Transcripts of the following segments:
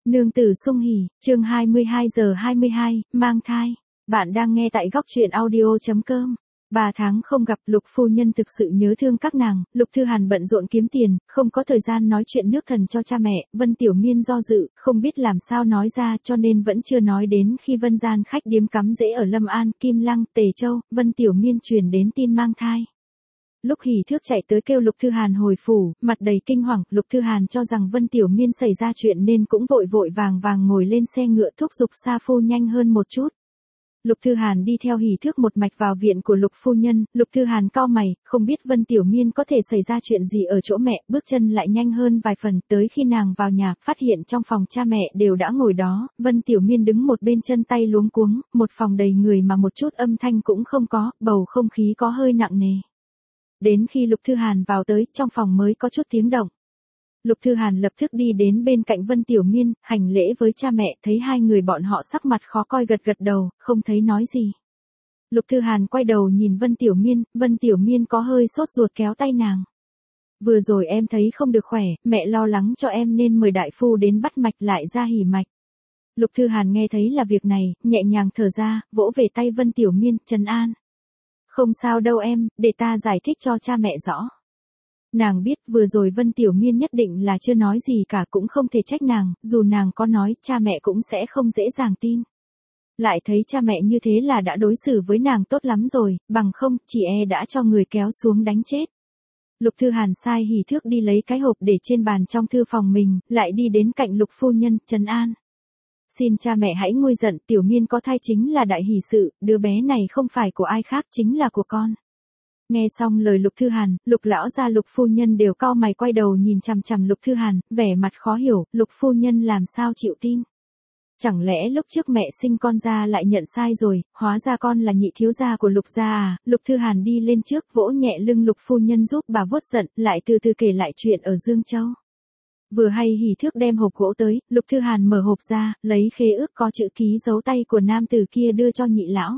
Nương tử sung hỉ, chương 22:22, mang thai. Bạn đang nghe tại góc truyện audio.com. 3 tháng không gặp, Lục phu nhân thực sự nhớ thương các nàng. Lục Thư Hàn bận rộn kiếm tiền, không có thời gian nói chuyện nước thần cho cha mẹ. Vân Tiểu Miên do dự, không biết làm sao nói ra, cho nên vẫn chưa nói. Đến khi Vân gian khách điếm cắm rễ ở Lâm An, Kim Lăng, Tề Châu, Vân Tiểu Miên truyền đến tin mang thai. Lúc hỉ thước chạy tới kêu Lục Thư Hàn hồi phủ, mặt đầy kinh hoàng. Lục Thư Hàn cho rằng Vân Tiểu Miên xảy ra chuyện nên cũng vội vội vàng vàng ngồi lên xe ngựa thúc giục Sa Phu nhanh hơn một chút. Lục Thư Hàn đi theo hỉ thước một mạch vào viện của Lục phu nhân. Lục Thư Hàn cau mày, không biết Vân Tiểu Miên có thể xảy ra chuyện gì ở chỗ mẹ. Bước chân lại nhanh hơn vài phần, tới khi nàng vào nhà, phát hiện trong phòng cha mẹ đều đã ngồi đó. Vân Tiểu Miên đứng một bên, chân tay luống cuống, một phòng đầy người mà một chút âm thanh cũng không có, bầu không khí có hơi nặng nề. Đến khi Lục Thư Hàn vào tới, trong phòng mới có chút tiếng động. Lục Thư Hàn lập tức đi đến bên cạnh Vân Tiểu Miên, hành lễ với cha mẹ, thấy hai người bọn họ sắc mặt khó coi, gật gật đầu, không thấy nói gì. Lục Thư Hàn quay đầu nhìn Vân Tiểu Miên có hơi sốt ruột kéo tay nàng. Vừa rồi em thấy không được khỏe, mẹ lo lắng cho em nên mời đại phu đến bắt mạch lại ra hỉ mạch. Lục Thư Hàn nghe thấy là việc này, nhẹ nhàng thở ra, vỗ về tay Vân Tiểu Miên, trấn an. Không sao đâu em, để ta giải thích cho cha mẹ rõ. Nàng biết vừa rồi Vân Tiểu Miên nhất định là chưa nói gì cả, cũng không thể trách nàng, dù nàng có nói cha mẹ cũng sẽ không dễ dàng tin. Lại thấy cha mẹ như thế là đã đối xử với nàng tốt lắm rồi, bằng không chỉ đã cho người kéo xuống đánh chết. Lục Thư Hàn sai hỉ thước đi lấy cái hộp để trên bàn trong thư phòng mình, lại đi đến cạnh Lục phu nhân, trấn an. Xin cha mẹ hãy nguôi giận, Tiểu Miên có thai chính là đại hỷ sự, đứa bé này không phải của ai khác, chính là của con. Nghe xong lời Lục Thư Hàn, Lục lão gia Lục phu nhân đều cau mày quay đầu nhìn chằm chằm Lục Thư Hàn, vẻ mặt khó hiểu, Lục phu nhân làm sao chịu tin. Chẳng lẽ lúc trước mẹ sinh con ra lại nhận sai rồi, hóa ra con là nhị thiếu gia của Lục gia à? Lục Thư Hàn đi lên trước vỗ nhẹ lưng Lục phu nhân giúp bà vuốt giận, lại từ từ kể lại chuyện ở Dương Châu. Vừa hay hỉ thước đem hộp gỗ tới, Lục Thư Hàn mở hộp ra, lấy khế ước có chữ ký dấu tay của nam tử kia đưa cho nhị lão.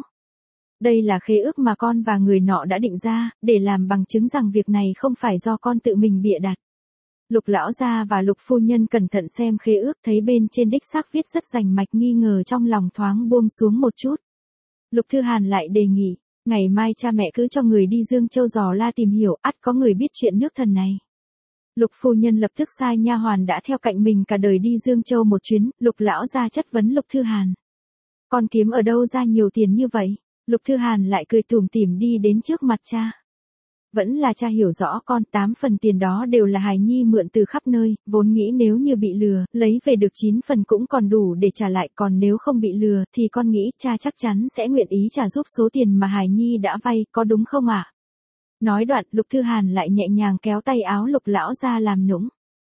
Đây là khế ước mà con và người nọ đã định ra, để làm bằng chứng rằng việc này không phải do con tự mình bịa đặt. Lục lão gia và Lục phu nhân cẩn thận xem khế ước, thấy bên trên đích xác viết rất rành mạch, nghi ngờ trong lòng thoáng buông xuống một chút. Lục Thư Hàn lại đề nghị, ngày mai cha mẹ cứ cho người đi Dương Châu dò la tìm hiểu, ắt có người biết chuyện nước thần này. Lục phu nhân lập tức sai nha hoàn đã theo cạnh mình cả đời đi Dương Châu một chuyến. Lục lão gia chất vấn Lục Thư Hàn. Con kiếm ở đâu ra nhiều tiền như vậy? Lục Thư Hàn lại cười tủm tỉm đi đến trước mặt cha. Vẫn là cha hiểu rõ con, 8 phần tiền đó đều là hài nhi mượn từ khắp nơi, vốn nghĩ nếu như bị lừa, lấy về được 9 phần cũng còn đủ để trả lại, còn nếu không bị lừa thì con nghĩ cha chắc chắn sẽ nguyện ý trả giúp số tiền mà hài nhi đã vay, có đúng không ạ? Nói đoạn, Lục Thư Hàn lại nhẹ nhàng kéo tay áo Lục lão ra làm nũng.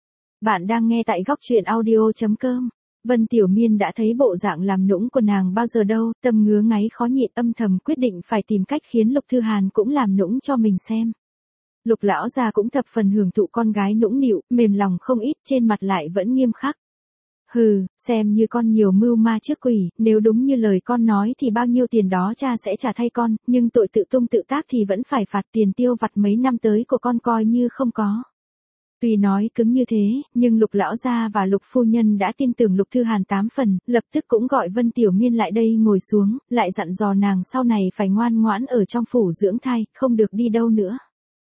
Bạn đang nghe tại góc truyện audio.com. Vân Tiểu Miên đã thấy bộ dạng làm nũng của nàng bao giờ đâu, tâm ngứa ngáy khó nhịn, âm thầm quyết định phải tìm cách khiến Lục Thư Hàn cũng làm nũng cho mình xem. Lục lão gia cũng thập phần hưởng thụ con gái nũng nịu, mềm lòng không ít, trên mặt lại vẫn nghiêm khắc. Hừ, xem như con nhiều mưu ma trước quỷ, nếu đúng như lời con nói thì bao nhiêu tiền đó cha sẽ trả thay con, nhưng tội tự tung tự tác thì vẫn phải phạt, tiền tiêu vặt mấy năm tới của con coi như không có. Tuy nói cứng như thế, nhưng Lục lão gia và Lục phu nhân đã tin tưởng Lục Thư Hàn 8 phần, lập tức cũng gọi Vân Tiểu Miên lại đây ngồi xuống, lại dặn dò nàng sau này phải ngoan ngoãn ở trong phủ dưỡng thai, không được đi đâu nữa.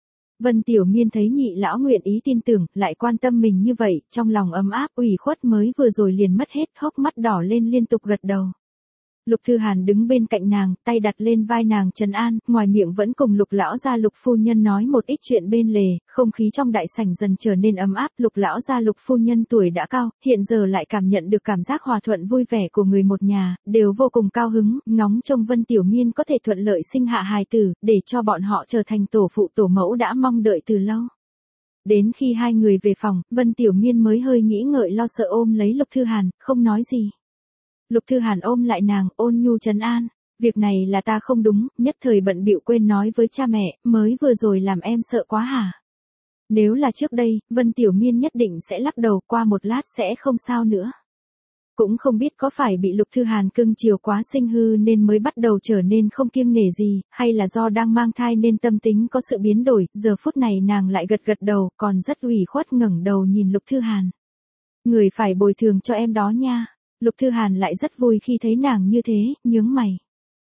Vân Tiểu Miên thấy nhị lão nguyện ý tin tưởng, lại quan tâm mình như vậy, trong lòng ấm áp, ủy khuất mới vừa rồi liền mất hết, hốc mắt đỏ lên liên tục gật đầu. Lục Thư Hàn đứng bên cạnh nàng, tay đặt lên vai nàng trấn an, ngoài miệng vẫn cùng Lục lão gia Lục phu nhân nói một ít chuyện bên lề, không khí trong đại sảnh dần trở nên ấm áp. Lục lão gia Lục phu nhân tuổi đã cao, hiện giờ lại cảm nhận được cảm giác hòa thuận vui vẻ của người một nhà, đều vô cùng cao hứng, ngóng trông Vân Tiểu Miên có thể thuận lợi sinh hạ hài tử, để cho bọn họ trở thành tổ phụ tổ mẫu đã mong đợi từ lâu. Đến khi hai người về phòng, Vân Tiểu Miên mới hơi nghĩ ngợi lo sợ ôm lấy Lục Thư Hàn, không nói gì. Lục Thư Hàn ôm lại nàng, ôn nhu trấn an, việc này là ta không đúng, nhất thời bận bịu quên nói với cha mẹ, mới vừa rồi làm em sợ quá hả? Nếu là trước đây, Vân Tiểu Miên nhất định sẽ lắc đầu, qua một lát sẽ không sao nữa. Cũng không biết có phải bị Lục Thư Hàn cưng chiều quá sinh hư nên mới bắt đầu trở nên không kiêng nể gì, hay là do đang mang thai nên tâm tính có sự biến đổi, giờ phút này nàng lại gật gật đầu, còn rất ủy khuất ngẩng đầu nhìn Lục Thư Hàn. Người phải bồi thường cho em đó nha. Lục Thư Hàn lại rất vui khi thấy nàng như thế, nhướng mày.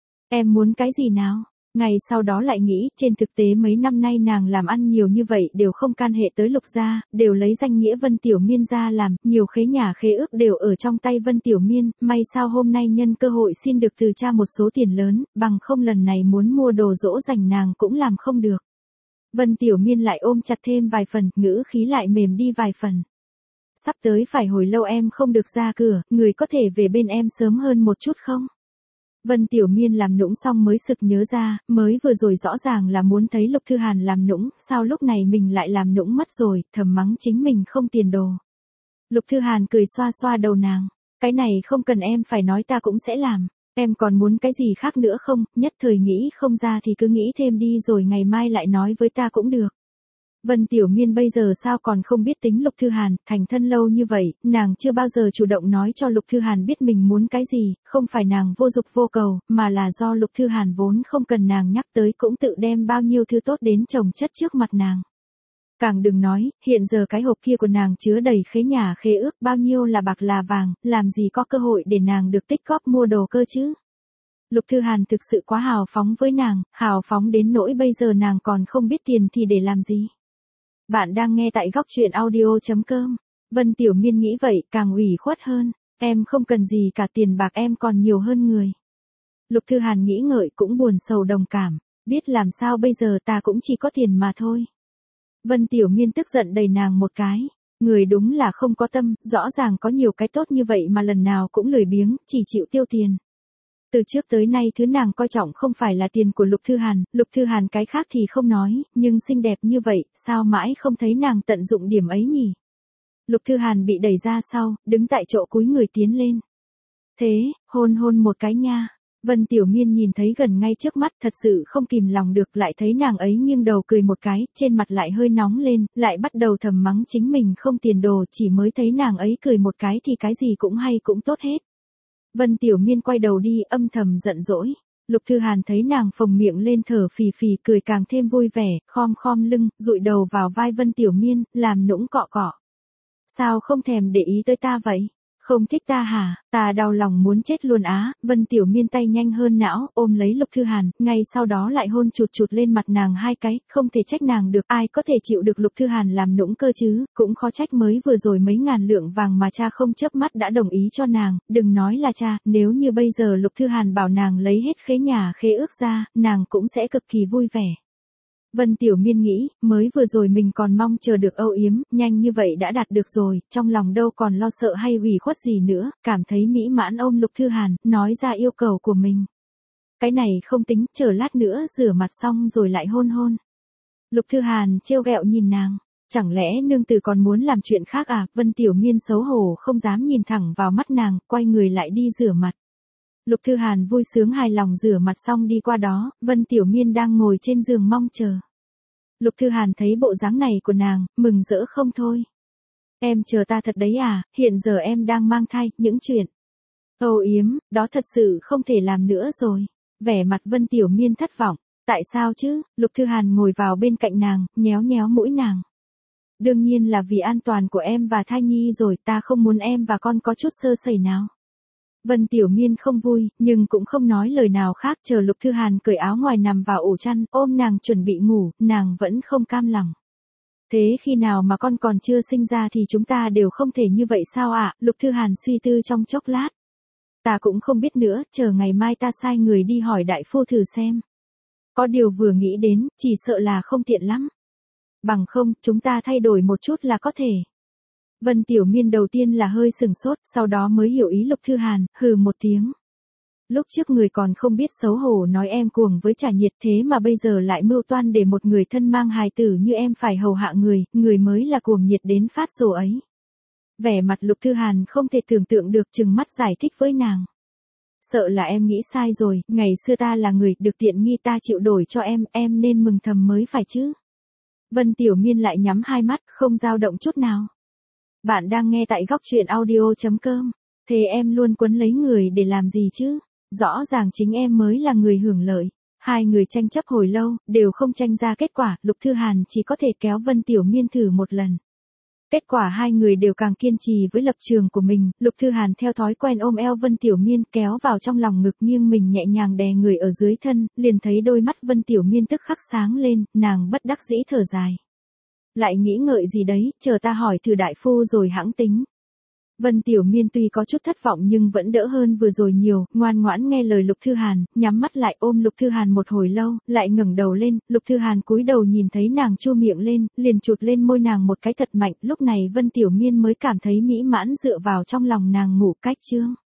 Em muốn cái gì nào? Ngày sau đó lại nghĩ, trên thực tế mấy năm nay nàng làm ăn nhiều như vậy đều không can hệ tới Lục gia, đều lấy danh nghĩa Vân Tiểu Miên ra làm, nhiều khế nhà khế ước đều ở trong tay Vân Tiểu Miên, may sao hôm nay nhân cơ hội xin được từ cha một số tiền lớn, bằng không lần này muốn mua đồ dỗ dành nàng cũng làm không được. Vân Tiểu Miên lại ôm chặt thêm vài phần, ngữ khí lại mềm đi vài phần. Sắp tới phải hồi lâu em không được ra cửa, người có thể về bên em sớm hơn một chút không? Vân Tiểu Miên làm nũng xong mới sực nhớ ra, mới vừa rồi rõ ràng là muốn thấy Lục Thư Hàn làm nũng, sao lúc này mình lại làm nũng mất rồi, thầm mắng chính mình không tiền đồ. Lục Thư Hàn cười xoa xoa đầu nàng, cái này không cần em phải nói ta cũng sẽ làm, em còn muốn cái gì khác nữa không, nhất thời nghĩ không ra thì cứ nghĩ thêm đi rồi ngày mai lại nói với ta cũng được. Vân Tiểu Miên bây giờ sao còn không biết tính Lục Thư Hàn, thành thân lâu như vậy, nàng chưa bao giờ chủ động nói cho Lục Thư Hàn biết mình muốn cái gì, không phải nàng vô dục vô cầu, mà là do Lục Thư Hàn vốn không cần nàng nhắc tới cũng tự đem bao nhiêu thứ tốt đến chồng chất trước mặt nàng. Càng đừng nói, hiện giờ cái hộp kia của nàng chứa đầy khế nhà khế ước bao nhiêu là bạc là vàng, làm gì có cơ hội để nàng được tích góp mua đồ cơ chứ. Lục Thư Hàn thực sự quá hào phóng với nàng, hào phóng đến nỗi bây giờ nàng còn không biết tiền thì để làm gì. Bạn đang nghe tại góc truyện audio.com. Vân Tiểu Miên nghĩ vậy càng ủy khuất hơn. Em không cần gì cả, tiền bạc em còn nhiều hơn người. Lục Thư Hàn nghĩ ngợi cũng buồn sầu đồng cảm. Biết làm sao bây giờ, ta cũng chỉ có tiền mà thôi. Vân Tiểu Miên tức giận đẩy nàng một cái. Người đúng là không có tâm, rõ ràng có nhiều cái tốt như vậy mà lần nào cũng lười biếng, chỉ chịu tiêu tiền. Từ trước tới nay thứ nàng coi trọng không phải là tiền của Lục Thư Hàn cái khác thì không nói, nhưng xinh đẹp như vậy, sao mãi không thấy nàng tận dụng điểm ấy nhỉ? Lục Thư Hàn bị đẩy ra sau, đứng tại chỗ cúi người tiến lên. Thế, hôn hôn một cái nha. Vân Tiểu Miên nhìn thấy gần ngay trước mắt, thật sự không kìm lòng được, lại thấy nàng ấy nghiêng đầu cười một cái, trên mặt lại hơi nóng lên, lại bắt đầu thầm mắng chính mình không tiền đồ, chỉ mới thấy nàng ấy cười một cái thì cái gì cũng hay cũng tốt hết. Vân Tiểu Miên quay đầu đi, âm thầm giận dỗi. Lục Thư Hàn thấy nàng phồng miệng lên thở phì phì, cười càng thêm vui vẻ, khom khom lưng, dụi đầu vào vai Vân Tiểu Miên, làm nũng cọ cọ. Sao không thèm để ý tới ta vậy? Không thích ta hả? Ta đau lòng muốn chết luôn á. Vân Tiểu Miên tay nhanh hơn não, ôm lấy Lục Thư Hàn, ngay sau đó lại hôn chụt chụt lên mặt nàng hai cái, không thể trách nàng được, ai có thể chịu được Lục Thư Hàn làm nũng cơ chứ, cũng khó trách mới vừa rồi mấy ngàn lượng vàng mà cha không chớp mắt đã đồng ý cho nàng, đừng nói là cha, nếu như bây giờ Lục Thư Hàn bảo nàng lấy hết khế nhà khế ước ra, nàng cũng sẽ cực kỳ vui vẻ. Vân Tiểu Miên nghĩ, mới vừa rồi mình còn mong chờ được âu yếm, nhanh như vậy đã đạt được rồi, trong lòng đâu còn lo sợ hay ủy khuất gì nữa, cảm thấy mỹ mãn ôm Lục Thư Hàn, nói ra yêu cầu của mình. Cái này không tính, chờ lát nữa rửa mặt xong rồi lại hôn hôn. Lục Thư Hàn trêu ghẹo nhìn nàng, chẳng lẽ nương tử còn muốn làm chuyện khác à? Vân Tiểu Miên xấu hổ không dám nhìn thẳng vào mắt nàng, quay người lại đi rửa mặt. Lục Thư Hàn vui sướng hài lòng rửa mặt xong đi qua đó, Vân Tiểu Miên đang ngồi trên giường mong chờ. Lục Thư Hàn thấy bộ dáng này của nàng, mừng rỡ không thôi. Em chờ ta thật đấy à, hiện giờ em đang mang thai, những chuyện âu yếm, đó thật sự không thể làm nữa rồi. Vẻ mặt Vân Tiểu Miên thất vọng, tại sao chứ? Lục Thư Hàn ngồi vào bên cạnh nàng, nhéo nhéo mũi nàng. Đương nhiên là vì an toàn của em và thai nhi rồi, ta không muốn em và con có chút sơ sẩy nào. Vân Tiểu Miên không vui, nhưng cũng không nói lời nào khác, chờ Lục Thư Hàn cởi áo ngoài nằm vào ổ chăn, ôm nàng chuẩn bị ngủ, nàng vẫn không cam lòng. Thế khi nào mà con còn chưa sinh ra thì chúng ta đều không thể như vậy sao ạ? Lục Thư Hàn suy tư trong chốc lát. Ta cũng không biết nữa, chờ ngày mai ta sai người đi hỏi đại phu thử xem. Có điều vừa nghĩ đến, chỉ sợ là không tiện lắm. Bằng không, chúng ta thay đổi một chút là có thể. Vân Tiểu Miên đầu tiên là hơi sừng sốt, sau đó mới hiểu ý Lục Thư Hàn, hừ một tiếng. Lúc trước người còn không biết xấu hổ nói em cuồng với Trà Nhiệt, thế mà bây giờ lại mưu toan để một người thân mang hài tử như em phải hầu hạ người mới là cuồng nhiệt đến phát rồ ấy. Vẻ mặt Lục Thư Hàn không thể tưởng tượng được, trừng mắt giải thích với nàng. Sợ là em nghĩ sai rồi, ngày xưa ta là người được tiện nghi ta chịu đổi cho em nên mừng thầm mới phải chứ. Vân Tiểu Miên lại nhắm hai mắt, không dao động chút nào. Bạn đang nghe tại góc truyện audio.com. Thế em luôn quấn lấy người để làm gì chứ? Rõ ràng chính em mới là người hưởng lợi. Hai người tranh chấp hồi lâu, đều không tranh ra kết quả, Lục Thư Hàn chỉ có thể kéo Vân Tiểu Miên thử một lần. Kết quả hai người đều càng kiên trì với lập trường của mình, Lục Thư Hàn theo thói quen ôm eo Vân Tiểu Miên kéo vào trong lòng ngực nghiêng mình nhẹ nhàng đè người ở dưới thân, liền thấy đôi mắt Vân Tiểu Miên tức khắc sáng lên, nàng bất đắc dĩ thở dài. Lại nghĩ ngợi gì đấy, chờ ta hỏi thử đại phu rồi hãng tính. Vân Tiểu Miên tuy có chút thất vọng nhưng vẫn đỡ hơn vừa rồi nhiều, ngoan ngoãn nghe lời Lục Thư Hàn, nhắm mắt lại ôm Lục Thư Hàn một hồi lâu, lại ngẩng đầu lên, Lục Thư Hàn cúi đầu nhìn thấy nàng chu miệng lên, liền chụt lên môi nàng một cái thật mạnh, lúc này Vân Tiểu Miên mới cảm thấy mỹ mãn dựa vào trong lòng nàng ngủ cách chương.